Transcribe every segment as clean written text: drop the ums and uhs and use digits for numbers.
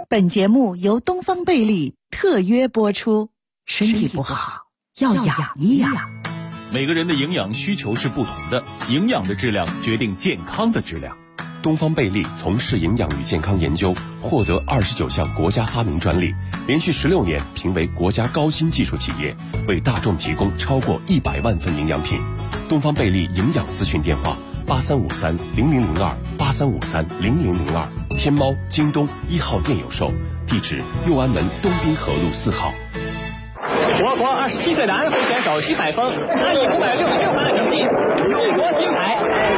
本节目由东方贝利特约播出。身体不好要养一养。 每个人的营养需求是不同的，营养的质量决定健康的质量。 东方贝利从事营养与健康研究，获得29项国家发明专利，连续16年评为国家高新技术企业，为大众提供超过100万份营养品。东方贝利营养咨询电话83530002，83530002，天猫、京东1号店有售，地址右安门东滨河路4号。 我国27岁的安徽选手徐海峰，他以566分的成绩荣夺金牌。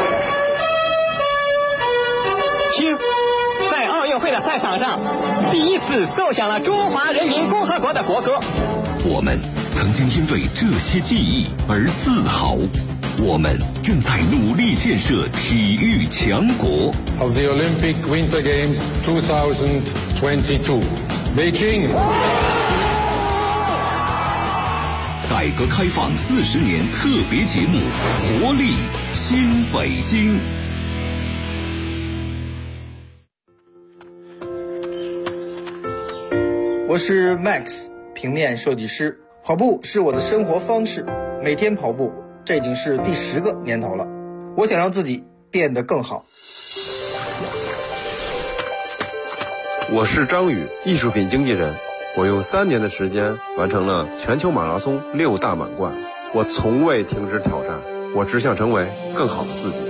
听，在奥运会的赛场上，第一次奏响了中华人民共和国的国歌。 我们曾经因为这些记忆而自豪，我们正在努力建设体育强国。 Of the Olympic Winter Games 2022, Beijing。 改革开放40年特别节目，活力新北京。 我是 Max， 平面设计师。跑步是我的生活方式，每天跑步，这已经是第10个年头了。我想让自己变得更好。 我是张宇，艺术品经纪人。我用3年的时间完成了全球马拉松6大满贯，我从未停止挑战，我只想成为更好的自己。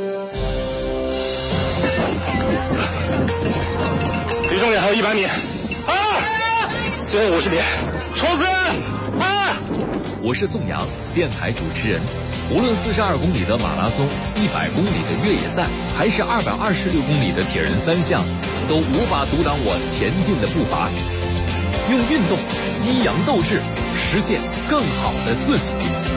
离终点还有100米，最后50米，冲刺！ 我是宋阳，电台主持人。无论42公里的马拉松、100公里的越野赛，还是226公里的铁人3项，都无法阻挡我前进的步伐。用运动激扬斗志，实现更好的自己。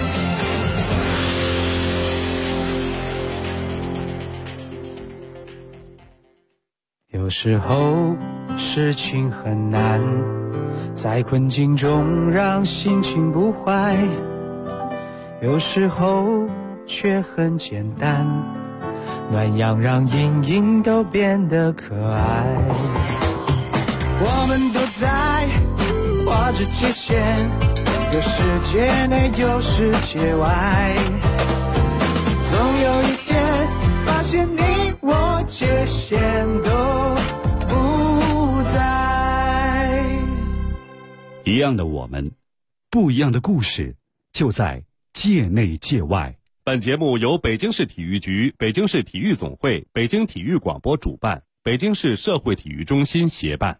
有时候事情很难，在困境中让心情不坏，有时候却很简单，暖阳让阴影都变得可爱。我们都在画着界限，有世界内有世界外，总有一天发现你我界限都不在。 一样的我们，不一样的故事，就在界内界外。本节目由北京市体育局、北京市体育总会、北京体育广播主办，北京市社会体育中心协办。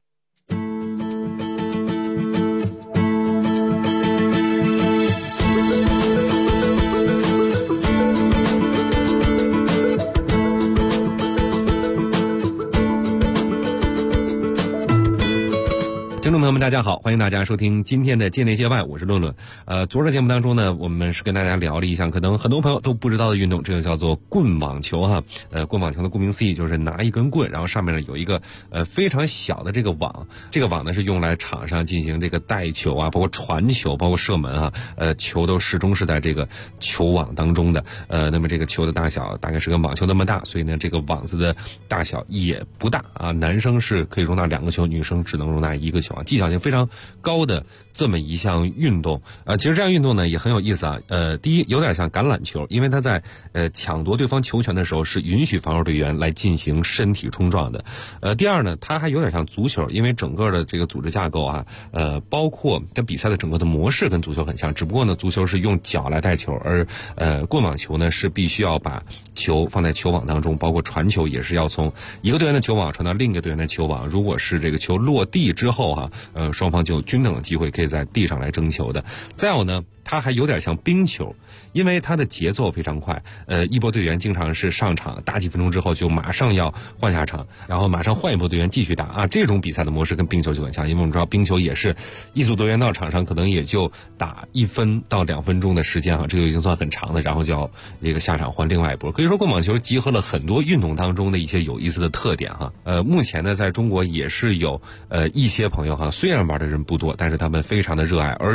听众朋友们大家好，欢迎大家收听今天的界内界外，我是论论。昨儿的节目当中呢，我们是跟大家聊了一项可能很多朋友都不知道的运动，这个叫做棍网球哈。棍网球的顾名思义就是拿一根棍，然后上面呢有一个非常小的这个网，这个网呢是用来场上进行这个带球啊，包括传球，包括射门啊，球都始终是在这个球网当中的。那么这个球的大小大概是跟网球那么大，所以呢这个网子的大小也不大啊，男生是可以容纳2个球，女生只能容纳1个球。技巧性非常高的这么一项运动其实这样运动呢也很有意思啊。第一有点像橄榄球，因为它在抢夺对方球权的时候是允许防守队员来进行身体冲撞的。第二呢，它还有点像足球，因为整个的这个组织架构啊，包括跟比赛的整个的模式跟足球很像，只不过呢足球是用脚来带球，而棍网球呢是必须要把球放在球网当中，包括传球也是要从一个队员的球网传到另一个队员的球网，如果是这个球落地之后双方就有均等的机会可以在地上来争球的。再有呢，它还有点像冰球，因为它的节奏非常快，一波队员经常是上场打几分钟之后就马上要换下场，然后马上换一波队员继续打啊。这种比赛的模式跟冰球就很像，因为我们知道冰球也是一组队员到场上可能也就打1分到2分钟的时间这个已经算很长的，然后就要这个下场换另外一波。可以说棍网球集合了很多运动当中的一些有意思的特点目前呢在中国也是有一些朋友虽然玩的人不多，但是他们非常的热爱，而且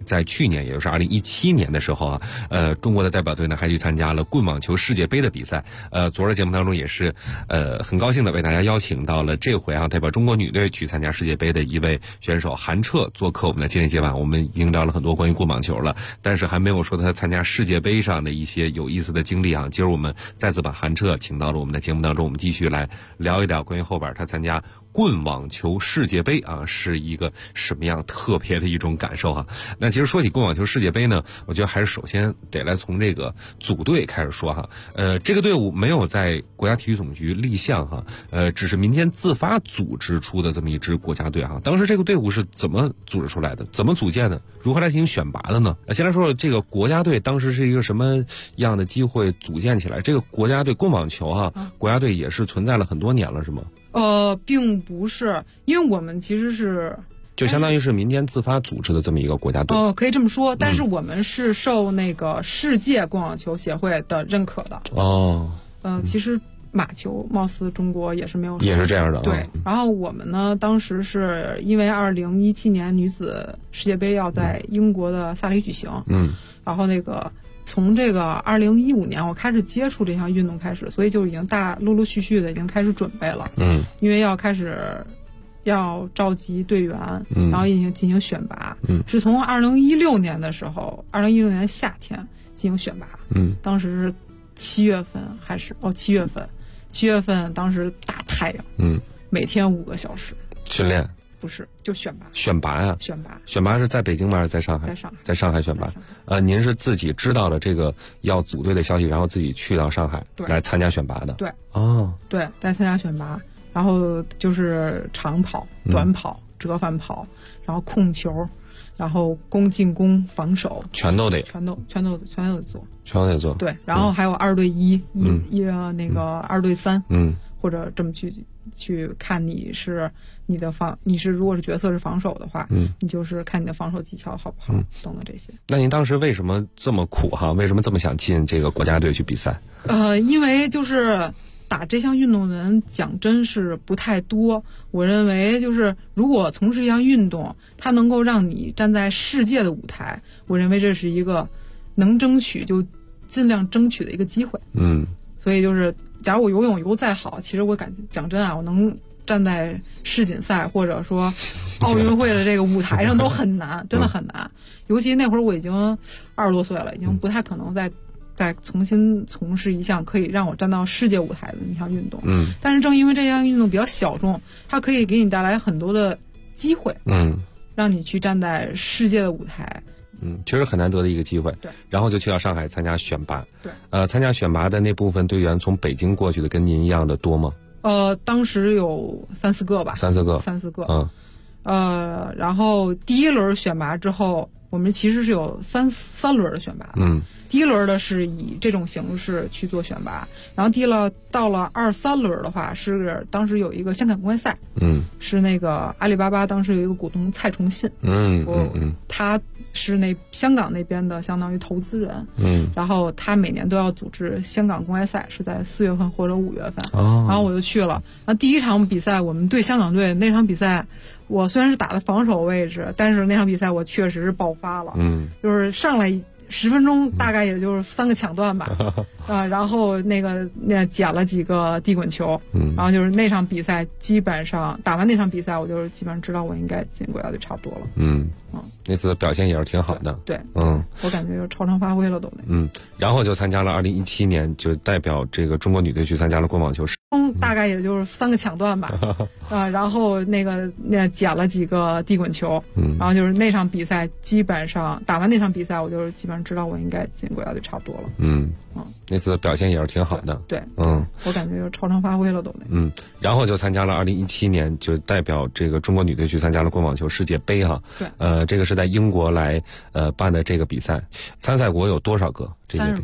在去年，也就是2017年的时候啊，中国的代表队呢还去参加了棍网球世界杯的比赛。昨儿节目当中也是很高兴的为大家邀请到了这回代表中国女队去参加世界杯的一位选手韩澈做客我们的今天节目。我们已经聊了很多关于棍网球了，但是还没有说他参加世界杯上的一些有意思的经历啊。今儿我们再次把韩澈请到了我们的节目当中，我们继续来聊一聊关于后边他参加棍网球世界杯啊是一个什么样特别的一种感受哈。那其实说起棍网球世界杯呢，我觉得还是首先得来从这个组队开始说哈。这个队伍没有在国家体育总局立项哈，只是民间自发组织出的这么一支国家队哈。当时这个队伍是怎么组织出来的？怎么组建的？如何来进行选拔的呢？先来说说这个国家队当时是一个什么样的机会组建起来？这个国家队棍网球哈，国家队也是存在了很多年了是吗？ 并不是，因为我们其实是就相当于是民间自发组织的这么一个国家队。 可以这么说，但是我们是受那个世界棍网球协会的认可的。其实马球貌似中国也是没有， 也是这样的。 对，然后我们呢，当时是因为2017年女子世界杯要在英国的萨里举行，然后那个。从这个2015年我开始接触这项运动开始，所以就已经陆陆续续的已经开始准备了。因为要要召集队员，然后进行选拔。是从2016年的时候，2016年夏天进行选拔。当时是7月份还是7月份，7月份当时大太阳。每天5个小时训练。 不是，就选拔。 选拔呀？选拔是在北京吗？还是在上海？在上海选拔。您是自己知道了这个要组队的消息，然后自己去到上海来参加选拔的？ 对。 对， 在参加选拔，然后就是长跑、短跑、折返跑，然后控球，然后进攻、防守， 全都得做。 全都得做。 对，然后还有2对1，那个2对3，或者这么去看你是如果是角色是防守的话，你就是看你的防守技巧好不好，等等这些。 那您当时为什么这么苦哈？为什么这么想进这个国家队去比赛？ 因为就是打这项运动的人讲真是不太多。我认为就是如果从事一项运动，它能够让你站在世界的舞台，我认为这是一个能争取就尽量争取的一个机会。所以就是假如我游泳游再好，其实我讲真啊，我能站在世锦赛或者说奥运会的这个舞台上都很难，真的很难。尤其那会儿我已经20多岁了，已经不太可能再重新从事一项可以让我站到世界舞台的一项运动。但是正因为这项运动比较小众，它可以给你带来很多的机会，让你去站在世界的舞台。 确实很难得的一个机会。 对， 然后就去到上海参加选拔。 对， 参加选拔的那部分队员从北京过去的跟您一样的多吗？ 当时有3、4个吧。 3、4个。 然后第一轮选拔之后，我们其实是有三轮的选拔的。第一轮的是以这种形式去做选拔，然后到了2、3轮的话，是当时有一个香港公开赛。是那个阿里巴巴当时有一个股东蔡崇信。他是香港那边的相当于投资人。然后他每年都要组织香港公开赛，是在4月份或者5月份。然后我就去了。然后第一场比赛，我们对香港队那场比赛，我虽然是打的防守位置，但是那场比赛我确实是爆发了。就是上来10分钟大概也就是3个抢断吧。然后捡了几个地滚球。然后就是那场比赛基本上打完那场比赛，我就是基本上知道我应该进国家队差不多了。 那次的表现也是挺好的。 对。我感觉就超常发挥了都。 然后就参加了2017年，就代表这个中国女队去参加了棍网球。 大概也就是3个抢断吧。然后捡了几个地滚球。然后就是那场比赛基本上打完那场比赛，我就是基本上知道我应该进国家队差不多了。 那次的表现也是挺好的。 对。我感觉就超常发挥了都。 然后就参加了2017年，就代表这个中国女队去参加了棍网球世界杯哈。 对。 这个是在英国来办的这个比赛，参赛国有多少个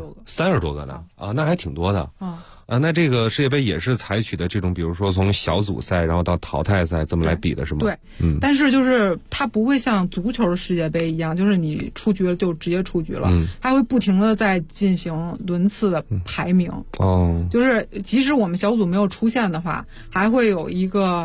？30多个呢？那还挺多的。那这个世界杯也是采取的这种，比如说从小组赛然后到淘汰赛这么来比的是吗？ 对。但是就是它不会像足球的世界杯一样，就是你出局了就直接出局了。它会不停的在进行轮次的排名。就是即使我们小组没有出现的话，还会有一个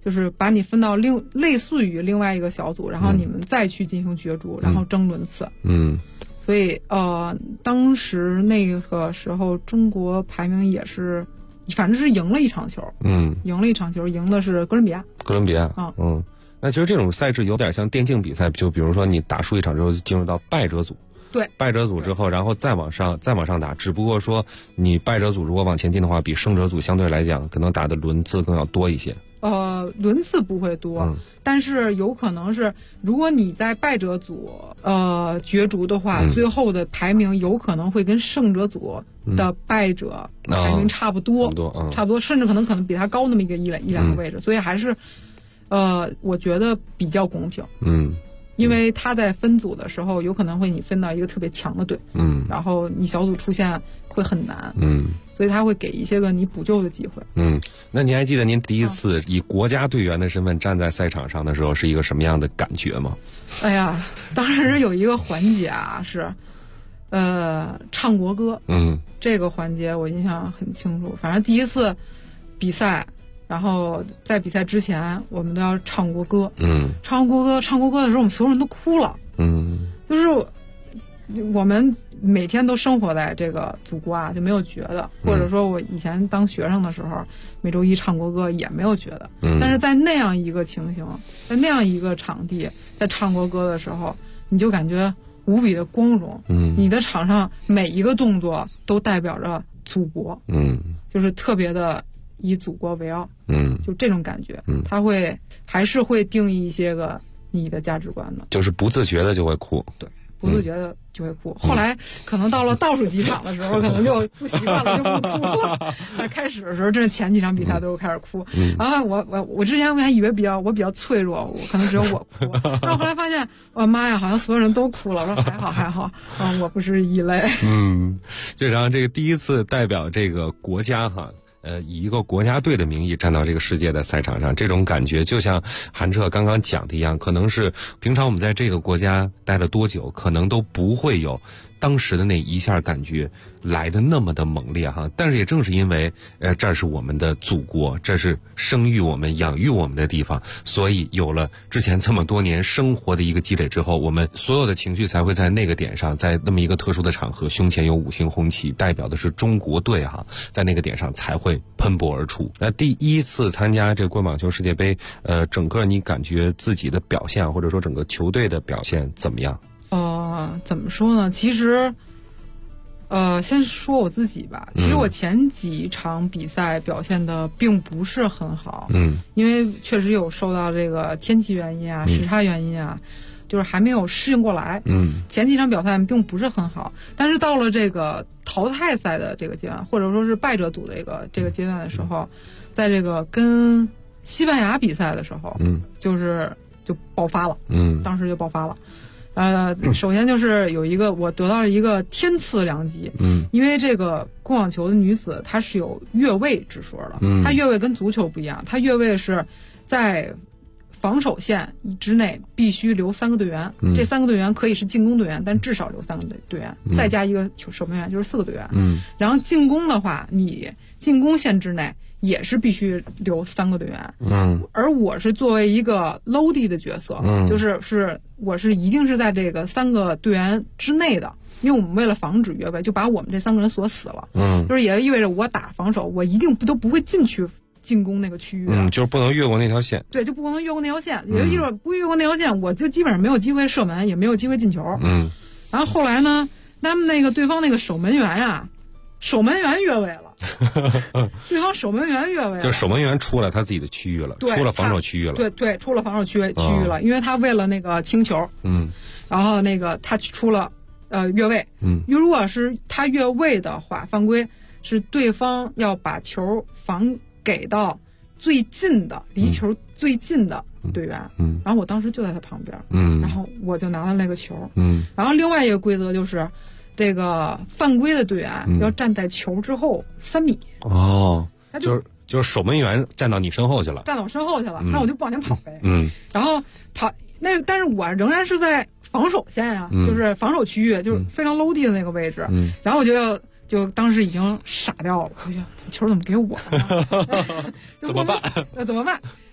就是把你分到类似于另外一个小组，然后你们再去进行角逐，然后争轮次。所以当时那个时候中国排名也是，反正是赢了一场球。赢了一场球，赢的是哥伦比亚。 那其实这种赛制有点像电竞比赛，就比如说你打输一场之后进入到败者组。 对， 败者组之后，然后再往上打，只不过说你败者组如果往前进的话，比胜者组相对来讲可能打的轮次更要多一些。 轮次不会多，但是有可能是，如果你在败者组角逐的话，最后的排名有可能会跟胜者组的败者排名差不多，差不多，甚至可能比他高那么一两个位置，所以还是我觉得比较公平。因为他在分组的时候，有可能会你分到一个特别强的队，然后你小组出现会很难，所以他会给一些个你补救的机会。 那您还记得您第一次以国家队员的身份站在赛场上的时候是一个什么样的感觉吗？ 哎呀，当时有一个环节啊，是唱国歌，这个环节我印象很清楚。反正第一次比赛，然后在比赛之前，我们都要唱国歌。唱国歌的时候，我们所有人都哭了。就是我们每天都生活在这个祖国啊，就没有觉得，或者说我以前当学生的时候，每周一唱国歌也没有觉得。但是在那样一个情形，在那样一个场地，在唱国歌的时候，你就感觉无比的光荣。你的场上每一个动作都代表着祖国。就是特别的以祖国为傲。就这种感觉，他还是会定义一些个你的价值观的， 就是不自觉的就会哭。 对，不自觉的就会哭。后来可能到了倒数几场的时候，可能就不习惯了，就不哭了。开始的时候，真是前几场比赛都开始哭。然后我之前我还以为我比较脆弱，我可能只有我哭。然后后来发现，我妈呀，好像所有人都哭了。我说还好，我不是异类。 就然后这个第一次代表这个国家哈。以一个国家队的名义站到这个世界的赛场上，这种感觉就像韩彻刚刚讲的一样，可能是平常我们在这个国家待了多久，可能都不会有当时的那一下感觉来的那么的猛烈哈。但是也正是因为这是我们的祖国，这是生育我们养育我们的地方，所以有了之前这么多年生活的一个积累之后，我们所有的情绪才会在那个点上，在那么一个特殊的场合，胸前有5星红旗，代表的是中国队哈，在那个点上才会喷薄而出。那第一次参加这个棍网球世界杯，整个你感觉自己的表现，或者说整个球队的表现怎么样？ 怎么说呢？其实，先说我自己吧。其实我前几场比赛表现的并不是很好，因为确实有受到这个天气原因啊、时差原因啊，就是还没有适应过来。前几场表现并不是很好，但是到了这个淘汰赛的这个阶段，或者说是败者组的这个阶段的时候，在这个跟西班牙比赛的时候，就爆发了。当时就爆发了。首先就是我得到了一个天赐良机。因为这个棍网球的女子她是有越位之说的。她越位跟足球不一样，她越位是在防守线之内必须留3个队员，这3个队员可以是进攻队员，但至少留3个队员，再加一个守门员，就是4个队员。然后进攻的话，你进攻线之内也是必须留3个队员。而我是作为一个 loadie 的角色，我是一定是在这个3个队员之内的，因为我们为了防止越位，就把我们这3个人锁死了。就是也意味着我打防守，我一定都不会进去进攻那个区域的。 就是不能越过那条线。 对，就不能越过那条线。也就意味着不越过那条线，我就基本上没有机会射门，也没有机会进球。然后后来呢，他们对方那个守门员呀，守门员越位了。对方守门员越位了， 就是守门员出了他自己的区域了，出了防守区域了。 对，出了防守区域了，因为他为了那个清球，然后他出了越位。如果是他越位的话，犯规是对方要把球防给到最近的离球最近的队员。然后我当时就在他旁边，然后我就拿了那个球。然后另外一个规则就是。这个犯规的队员要站在球之后3米。 就是守门员站到你身后去了， 站到我身后去了，那我就不往前跑呗。然后跑但是我仍然是在防守线呀，就是防守区域，就是非常 low 地的那个位置。然后我就当时已经傻掉了，哎呀，球怎么给我了？ 怎么办？ 怎么办？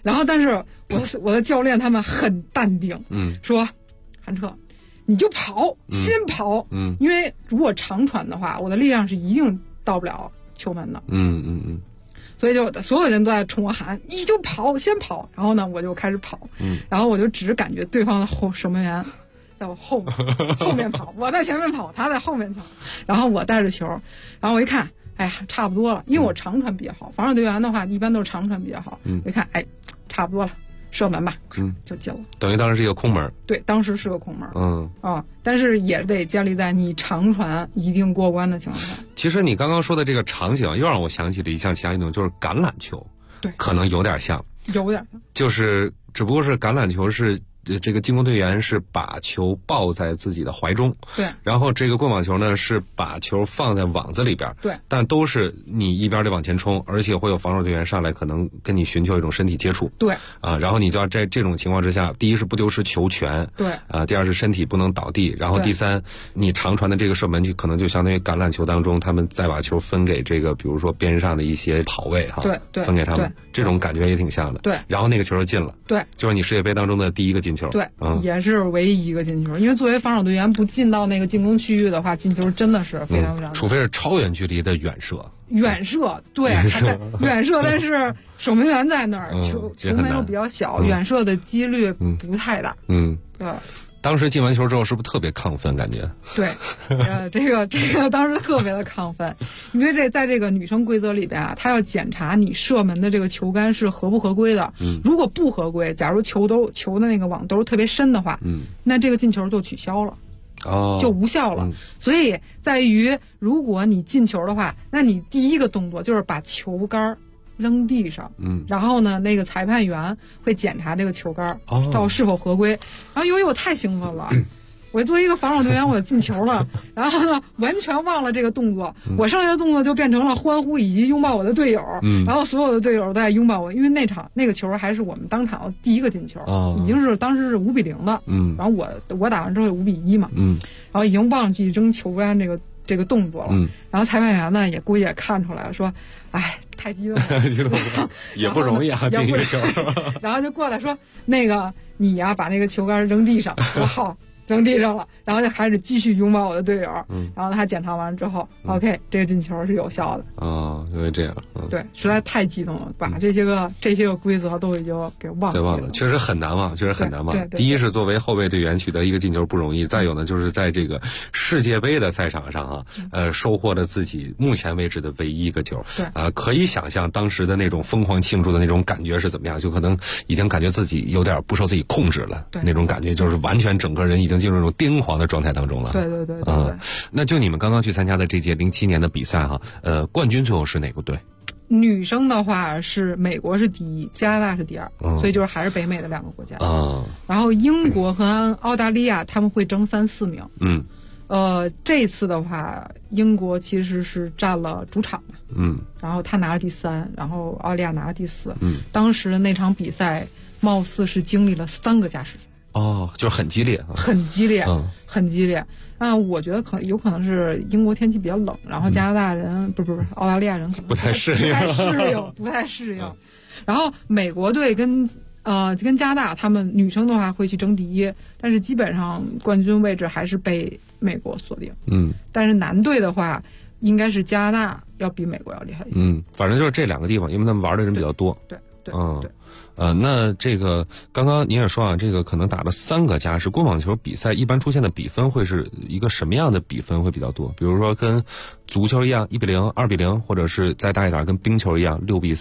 然后但是我的教练他们很淡定，说韩彻你就跑，先跑，因为如果长传的话，我的力量是一定到不了球门的，所以就所有人都在冲我喊你就跑，先跑。然后呢我就开始跑，然后我就只感觉对方的守门员在我后面跑，我在前面跑，他在后面跑，然后我带着球，然后我一看，哎呀差不多了，因为我长传比较好，防守队员的话一般都是长传比较好，我一看哎差不多了，射门吧，就进了。 等于当时是一个空门。对， 当时是个空门。但是也得建立在你长传一定过关的情况下。 其实你刚刚说的这个场景又让我想起了一项其他运动，就是橄榄球。 对， 可能有点像。 有点像。 就是只不过是橄榄球是。这个进攻队员是把球抱在自己的怀中， 对， 然后这个棍网球呢是把球放在网子里边， 对， 但都是你一边得往前冲，而且会有防守队员上来可能跟你寻求一种身体接触， 对， 然后你就要在这种情况之下，第一是不丢失球权， 对， 第二是身体不能倒地，然后第三，你长传的这个射门就可能就相当于橄榄球当中，他们再把球分给这个比如说边上的一些跑位哈， 对， 分给他们，这种感觉也挺像的， 对， 然后那个球就进了， 对， 就是你世界杯当中的第一个进球， 对，也是唯一一个进球，因为作为防守队员不进到那个进攻区域的话，进球真的是非常非常， 除非是超远距离的远射。 对，远射，但是守门员在那儿，球门又比较小，远射的几率不太大。对。 当时进完球之后，是不是特别亢奋？感觉对，这个当时特别的亢奋，因为在这个女生规则里边啊，他要检查你射门的这个球杆是合不合规的。如果不合规，假如球的那个网都是特别深的话，那这个进球就取消了。就无效了。所以在于如果你进球的话，那你第一个动作就是把球杆扔地上，然后呢，那个裁判员会检查这个球杆到是否合规。然后由于我太兴奋了，我作为一个防守队员，我进球了，然后呢，完全忘了这个动作，我剩下的动作就变成了欢呼以及拥抱我的队友，然后所有的队友都在拥抱我，因为那个球还是我们当场第一个进球，已经是当时是5-0的，然后我打完之后5-1嘛，然后已经忘记扔球杆这个动作了，然后裁判员呢也估计也看出来了，说，哎，太激动了， 也不容易啊，进一个球， 然后就过来说，那个你呀，把那个球杆扔地上，我好。扔地上了，然后就开始继续拥抱我的队友，然后他检查完之后，OK， 这个进球是有效的。 因为这样， 对，实在太激动了，把这些个规则都已经给忘记了。 确实很难忘，确实很难忘。第一是作为后卫队员取得一个进球不容易，再有呢就是在这个世界杯的赛场上收获了自己目前为止的唯一一个球。 对， 可以想象当时的那种疯狂庆祝的那种感觉是怎么样，就可能已经感觉自己有点不受自己控制了，那种感觉就是完全整个人已经进入那种癫狂的状态当中了。 对。 那就你们刚刚去参加的这届07年的比赛冠军最后是哪个队？ 女生的话是美国是第一，加拿大是第二，所以就是还是北美的两个国家。然后英国和澳大利亚他们会争3、4名。这次的话，英国其实是占了主场嘛。然后他拿了第3，然后澳大利亚拿了第4。当时那场比赛貌似是经历了3个加时赛。 就是很激烈， 很激烈，很激烈。我觉得有可能是英国天气比较冷，然后加拿大人不是澳大利亚人可能不太适应， 不太适应。然后美国队跟加拿大他们女生的话会去争第一，但是基本上冠军位置还是被美国锁定。但是男队的话，应该是加拿大要比美国要厉害一些。 反正就是这两个地方，因为他们玩的人比较多。 对。 那这个刚刚您也说啊，这个可能打了3个加时，棍网球比赛一般出现的比分会是一个什么样的比分会比较多？比如说跟足球一样1-0、2-0，或者是再大一点跟冰球一样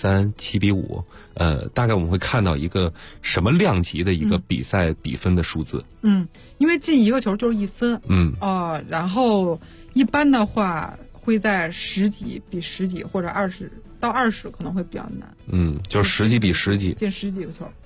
6-3、7-5。大概我们会看到一个什么量级的一个比赛比分的数字？ 因为进一个球就是1分。然后一般的话会在10几比10几或者20到20可能会比较难。 就是10几比10几， 进10几个球。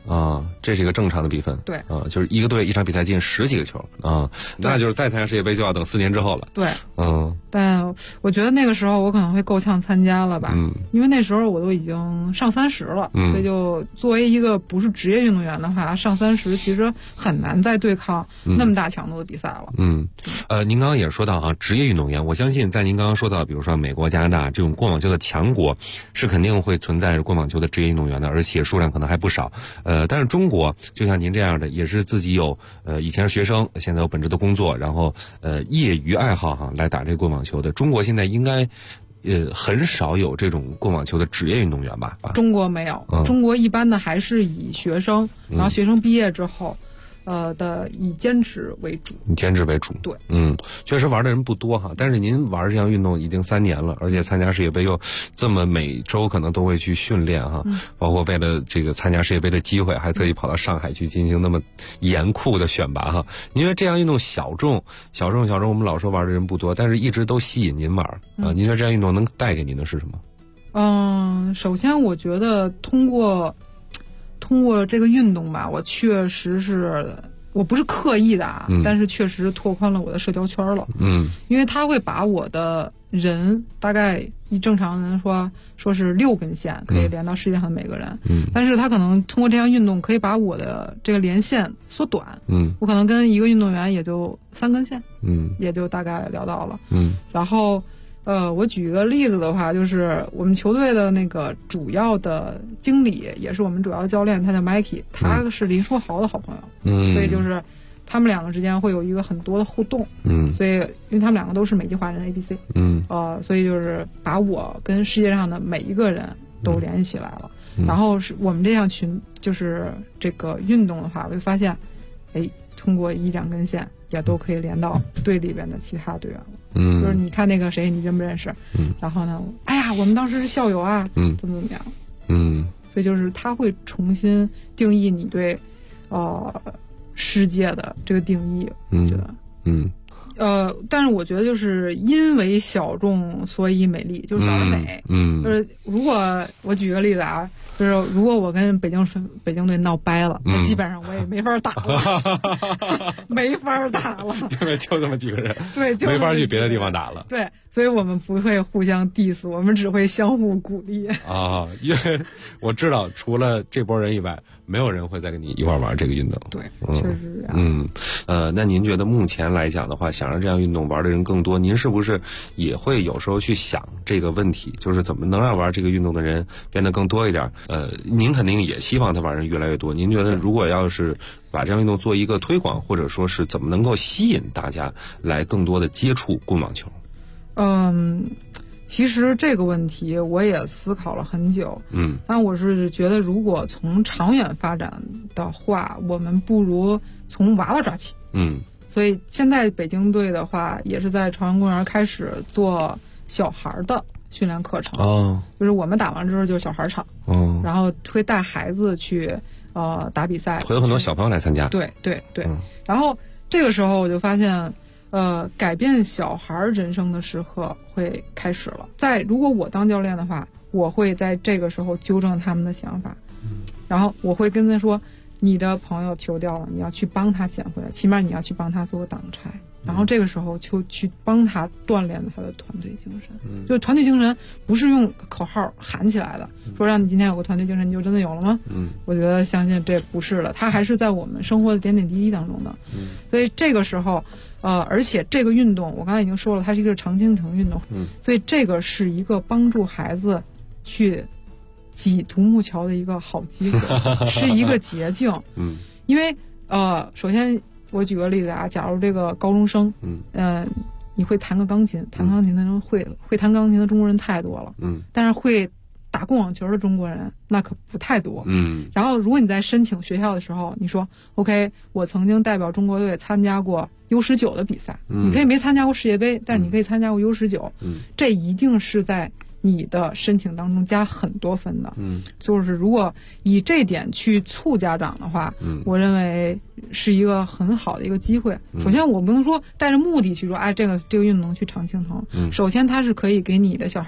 啊，这是一个正常的比分。 对啊，就是一个队一场比赛进10几个球啊，那就是再参加世界杯就要等4年之后了。 对，但我觉得那个时候我可能会够呛参加了吧，因为那时候我都已经上30了，所以就作为一个不是职业运动员的话，上30其实很难再对抗那么大强度的比赛了。 您刚刚也说到啊，职业运动员，我相信在您刚刚说到，比如说美国、加拿大这种棍网球的强国，是肯定会存在棍网球的职业运动员的，而且数量可能还不少。但是中国就像您这样的，也是自己有以前是学生，现在有本职的工作，然后业余爱好来打这个棍网球的。中国现在应该很少有这种棍网球的职业运动员吧？ 中国没有，中国一般的还是以学生，然后学生毕业之后。以兼职为主， 以兼职为主， 对， 确实玩的人不多哈。但是您玩这项运动已经3年了，而且参加世界杯又这么每周可能都会去训练哈，包括为了这个参加世界杯的机会，还特意跑到上海去进行那么严酷的选拔哈。您觉得这项运动小众，我们老说玩的人不多，但是一直都吸引您玩啊。您觉得这项运动能带给您的是什么？ 首先我觉得通过这个运动吧，我确实是我不是刻意的啊，但是确实拓宽了我的社交圈了。因为它会把我的人大概以正常人说是6根线可以连到世界上每个人，但是他可能通过这项运动可以把我的这个连线缩短。我可能跟一个运动员也就3根线，也就大概聊到了。然后。我举一个例子的话，就是我们球队的那个主要的经理，也是我们主要的教练，他叫 Mikey， 他是林书豪的好朋友，所以就是他们两个之间会有一个很多的互动，所以因为他们两个都是美籍华人 ABC，所以就是把我跟世界上的每一个人都联系起来了，然后是我们这项群就是这个运动的话，我就发现，通过1-2根线也都可以连到队里边的其他队员了。就是你看那个谁，你认不认识？然后呢，哎呀，我们当时是校友啊，怎么样？所以就是他会重新定义你对世界的这个定义，我觉得。但是我觉得就是因为小众所以美丽，就是小而美。就是如果我举个例子啊，就是如果我跟北京队闹掰了，那基本上我也没法打了，没法打了， 因为就这么几个人， 对，就没法去别的地方打了。 对，所以我们不会互相 diss， 我们只会相互鼓励啊。因为我知道，除了这波人以外，没有人会再跟你一块玩这个运动。 对，确实是这样。 那您觉得目前来讲的话，想让这样运动玩的人更多，您是不是也会有时候去想这个问题，就是怎么能让玩这个运动的人变得更多一点？您肯定也希望他玩人越来越多。您觉得如果要是把这样运动做一个推广，或者说是怎么能够吸引大家来更多的接触棍网球？ 其实这个问题我也思考了很久，但我是觉得如果从长远发展的话，我们不如从娃娃抓起。所以现在北京队的话，也是在朝阳公园开始做小孩的训练课程。就是我们打完之后就是小孩场，然后会带孩子去打比赛， 会有很多小朋友来参加。 对。然后这个时候我就发现。改变小孩人生的时刻会开始了。如果我当教练的话，我会在这个时候纠正他们的想法，然后我会跟他说，你的朋友球掉了，你要去帮他捡回来，起码你要去帮他做个挡拆，然后这个时候就去帮他锻炼他的团队精神。就是团队精神不是用口号喊起来的，说让你今天有个团队精神你就真的有了吗？我觉得相信这不是的，它还是在我们生活的点点滴滴当中的。所以这个时候而且这个运动我刚才已经说了，它是一个常青藤运动，所以这个是一个帮助孩子去挤独木桥的一个好机会，是一个捷径。因为首先我举个例子啊，假如这个高中生，你会弹个钢琴，弹钢琴的人会弹钢琴的中国人太多了，但是会打棍网球的中国人那可不太多。然后如果你在申请学校的时候，你说 OK， 我曾经代表中国队参加过 U19 的比赛，你可以没参加过世界杯，但是你可以参加过 U19，这一定是在你的申请当中加很多分的。就是如果以这点去促家长的话，我认为是一个很好的一个机会。首先我不能说带着目的去说，这个运动去常青藤。首先它是可以给你的小孩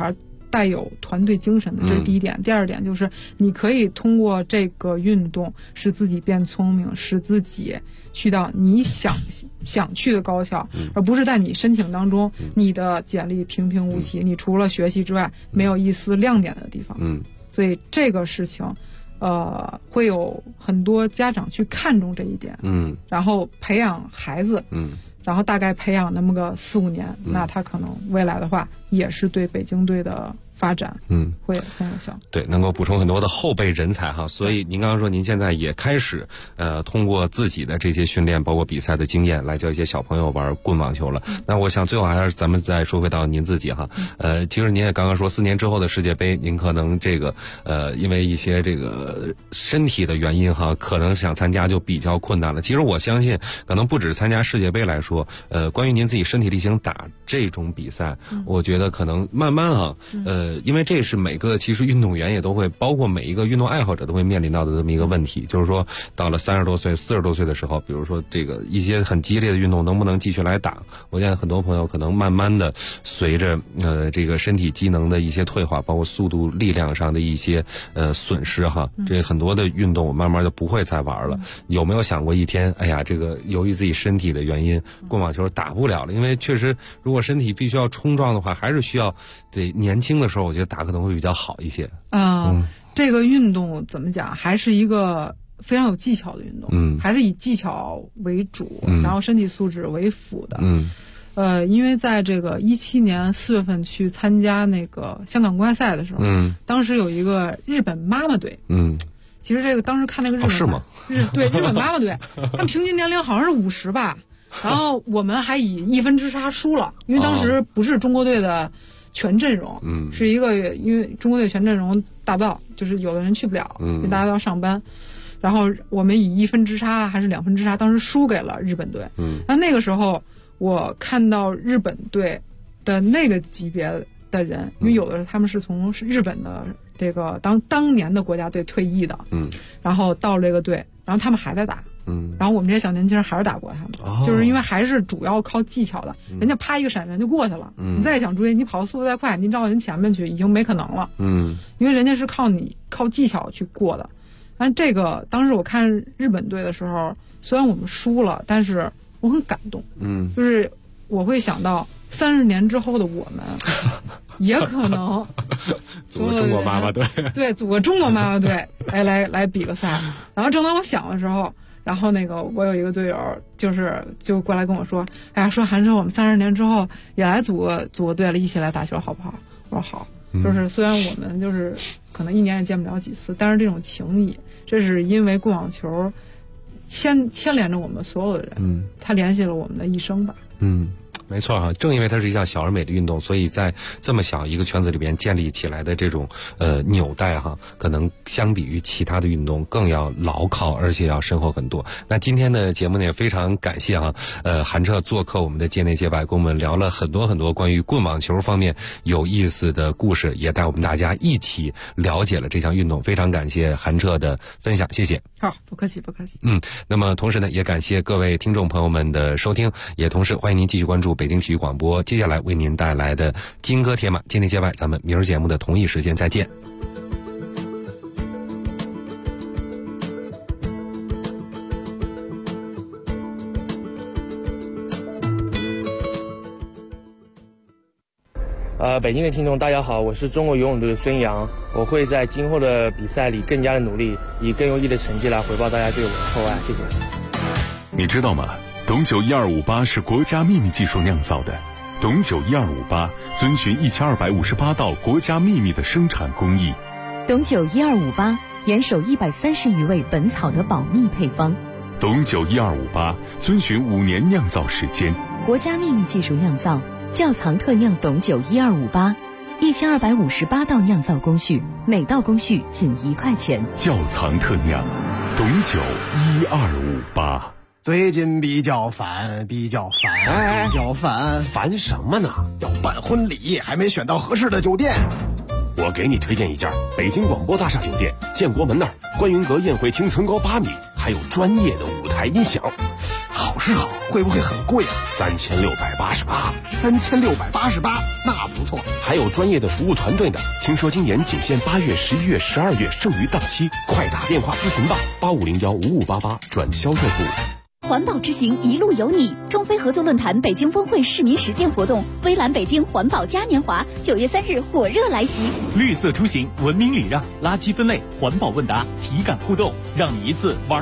带有团队精神的，这是第一点。第二点就是你可以通过这个运动使自己变聪明，使自己去到你想去的高校，而不是在你申请当中你的简历平平无奇，你除了学习之外没有一丝亮点的地方。所以这个事情会有很多家长去看重这一点，然后培养孩子，然后大概培养那么个4-5年，那他可能未来的话也是对北京队的发展，会很有效。 对，能够补充很多的后备人才哈。所以您刚刚说您现在也开始通过自己的这些训练，包括比赛的经验，来教一些小朋友玩棍网球了。那我想最后还是咱们再说回到您自己哈。其实您也刚刚说4年之后的世界杯，您可能这个因为一些这个身体的原因哈，可能想参加就比较困难了。其实我相信，可能不止参加世界杯来说，关于您自己身体力行打这种比赛，我觉得可能慢慢啊，因为这是每个其实运动员也都会，包括每一个运动爱好者都会面临到的这么一个问题，就是说到了30多岁、40多岁的时候，比如说这个一些很激烈的运动能不能继续来打？我见很多朋友可能慢慢的随着这个身体机能的一些退化，包括速度、力量上的一些损失哈，这很多的运动我慢慢就不会再玩了。有没有想过一天，哎呀，这个由于自己身体的原因，棍网球打不了了？因为确实，如果身体必须要冲撞的话，还是需要得年轻的时候，我觉得打可能会比较好一些。 这个运动怎么讲，还是一个非常有技巧的运动，还是以技巧为主，然后身体素质为辅的。因为在这个17年4月份去参加那个香港公开赛的时候，当时有一个日本妈妈队，其实这个当时看那个日本是吗？ 对，日本妈妈队，他们平均年龄好像是50吧，然后我们还以1分之差输了，因为当时不是中国队的全阵容，是一个因为中国队全阵容大造，就是有的人去不了，因为大家都要上班，然后我们以1分之差还是2分之差，当时输给了日本队。那个时候我看到日本队的那个级别的人，因为有的他们是从日本的这个当年的国家队退役的，然后到了这个队，然后他们还在打，然后我们这些小年轻人还是打不过他们，就是因为还是主要靠技巧的，人家啪一个闪人就过去了，你再想追，你跑的速度再快，你绕人前面去已经没可能了，因为人家是靠技巧去过的。但这个当时我看日本队的时候，虽然我们输了，但是我很感动，就是我会想到30年之后的我们，也可能组个中国妈妈队， 对，组个中国妈妈队，来比个赛。然后正当我想的时候，然后那个我有一个队友就过来跟我说，哎呀，说韩生，我们30年之后也来组个队了，一起来打球好不好？我说好。就是虽然我们就是可能1年也见不了几次，但是这种情谊，这是因为棍网球牵连着我们所有的人，它联系了我们的一生吧。 没错啊，正因为它是一项小而美的运动，所以在这么小一个圈子里边建立起来的这种纽带哈，可能相比于其他的运动更要牢靠，而且要深厚很多。那今天的节目呢，也非常感谢啊，韩彻做客我们的界内界外，跟我们聊了很多很多关于棍网球方面有意思的故事，也带我们大家一起了解了这项运动。非常感谢韩彻的分享，谢谢。 好，不客气，不客气。 那么同时呢，也感谢各位听众朋友们的收听，也同时欢迎您继续关注北京体育广播接下来为您带来的金戈铁马界内界外，咱们明儿节目的同一时间再见。 北京的听众大家好，我是中国游泳队的孙杨，我会在今后的比赛里更加的努力，以更优异的成绩来回报大家对我的厚爱，谢谢。 你知道吗？董酒1258是国家秘密技术酿造的，董酒1258遵循1258道国家秘密的生产工艺。 董酒1258严守130余味本草的保密配方。 董酒1258遵循5年酿造时间， 国家秘密技术酿造，窖藏特酿董酒1258，1258道酿造工序，每道工序仅1块钱。 窖藏特酿，董酒1258。 最近比较烦， 烦什么呢？ 要办婚礼，还没选到合适的酒店。 我给你推荐一家北京广播大厦酒店，建国门那儿，观云阁宴会厅层高8米，还有专业的舞台音响，好事试好，会不会很贵啊 ？3688， 3688，那不错。 还有专业的服务团队呢。听说今年仅限8月、11月、12月剩余到期，快打电话咨询吧，85015588转销售部。 环保之行，一路有你。中非合作论坛北京峰会市民实践活动，微蓝北京环保嘉年华，9月3日火热来袭。 绿色出行，文明礼让，垃圾分类，环保问答，体感互动，让你一次玩